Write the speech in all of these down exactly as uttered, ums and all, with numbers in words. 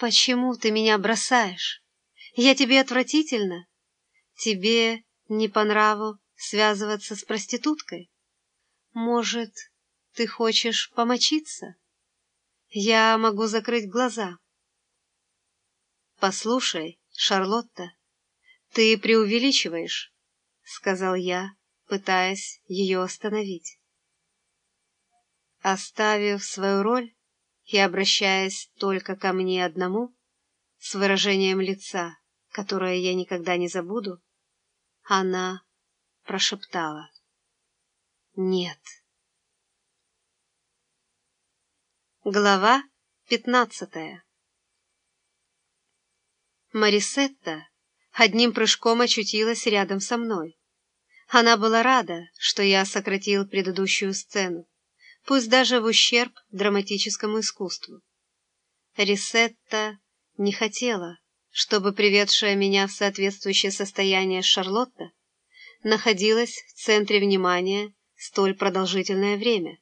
Почему ты меня бросаешь? Я тебе отвратительна? Тебе не по нраву связываться с проституткой? Может, ты хочешь помочиться? Я могу закрыть глаза. Послушай, Шарлотта, ты преувеличиваешь, сказал я, пытаясь ее остановить. Оставив свою роль и обращаясь только ко мне одному, с выражением лица, которое я никогда не забуду, она прошептала: «Нет». Глава пятнадцатая. Марисетта одним прыжком очутилась рядом со мной. Она была рада, что я сократил предыдущую сцену, пусть даже в ущерб драматическому искусству. Рисетта не хотела, чтобы приведшая меня в соответствующее состояние Шарлотта находилась в центре внимания столь продолжительное время.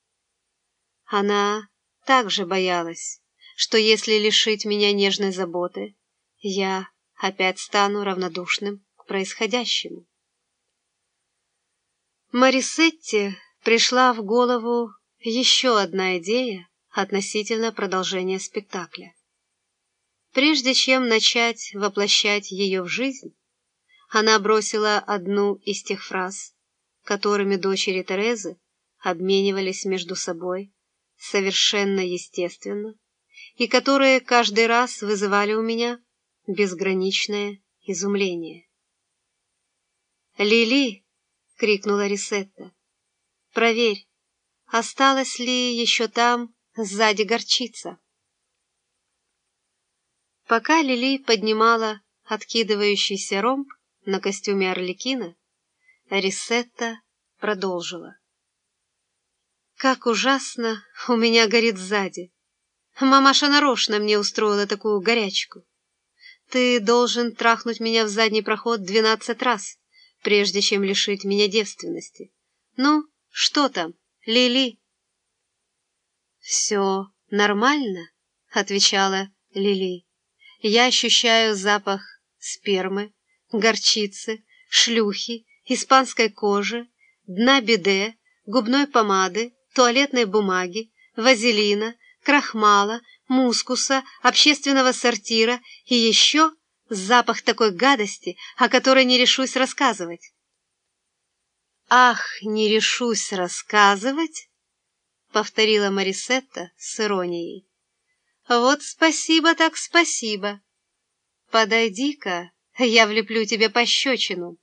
Она также боялась, что если лишить меня нежной заботы, я опять стану равнодушным к происходящему. Марисетте пришла в голову еще одна идея относительно продолжения спектакля. Прежде чем начать воплощать ее в жизнь, она бросила одну из тех фраз, которыми дочери Терезы обменивались между собой совершенно естественно, и которые каждый раз вызывали у меня безграничное изумление. «Лили!» — крикнула Рисетта. «Проверь, осталась ли еще там сзади горчица?» Пока Лили поднимала откидывающийся ромб на костюме Арлекина, Рисетта продолжила: «Как ужасно у меня горит сзади! Мамаша нарочно мне устроила такую горячку. Ты должен трахнуть меня в задний проход двенадцать раз, прежде чем лишить меня девственности. Ну, что там, Лили?» «Все нормально», — отвечала Лили. «Я ощущаю запах спермы, горчицы, шлюхи, испанской кожи, дна биде, губной помады, туалетной бумаги, вазелина, крахмала, мускуса, общественного сортира и еще запах такой гадости, о которой не решусь рассказывать». «Ах, не решусь рассказывать?» — повторила Марисетта с иронией. «Вот спасибо так спасибо. Подойди-ка, я влеплю тебе пощечину».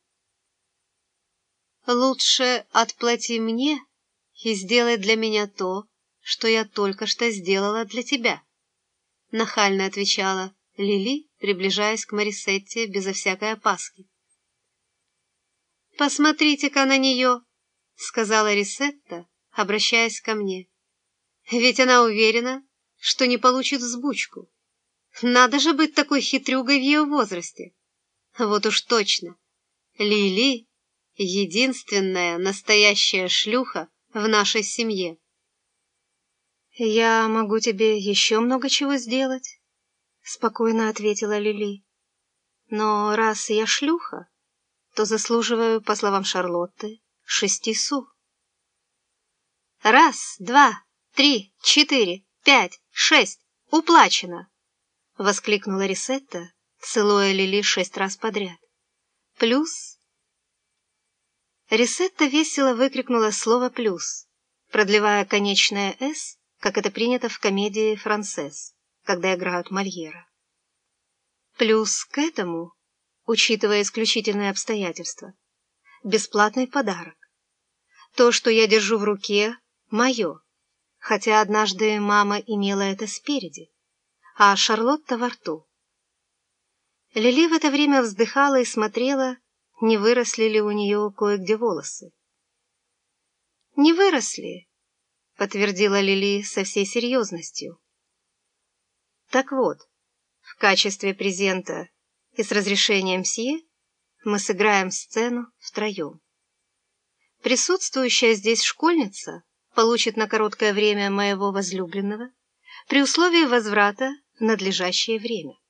«Лучше отплати мне и сделай для меня то, что я только что сделала для тебя», — нахально отвечала Лили, приближаясь к Марисетте безо всякой опаски. «Посмотрите-ка на нее», — сказала Рисетта, обращаясь ко мне. «Ведь она уверена, что не получит взбучку. Надо же быть такой хитрюгой в ее возрасте. Вот уж точно, Лили — единственная настоящая шлюха в нашей семье». «Я могу тебе еще много чего сделать», — спокойно ответила Лили. «Но раз я шлюха, то заслуживаю, по словам Шарлотты, шести су». «Раз, два, три, четыре, пять, шесть, уплачено!» — воскликнула Рисетта, целуя Лили шесть раз подряд. «Плюс...» Рисетта весело выкрикнула слово «плюс», продлевая конечное «с», как это принято в комедии «Францесс», когда играют Мольера. Плюс к этому, учитывая исключительные обстоятельства, бесплатный подарок. То, что я держу в руке, мое, хотя однажды мама имела это спереди, а Шарлотта во рту. Лили в это время вздыхала и смотрела, не выросли ли у нее кое-где волосы. «Не выросли», — подтвердила Лили со всей серьезностью. «Так вот, в качестве презента и с разрешением мсье мы сыграем сцену втроем. Присутствующая здесь школьница получит на короткое время моего возлюбленного при условии возврата надлежащее время.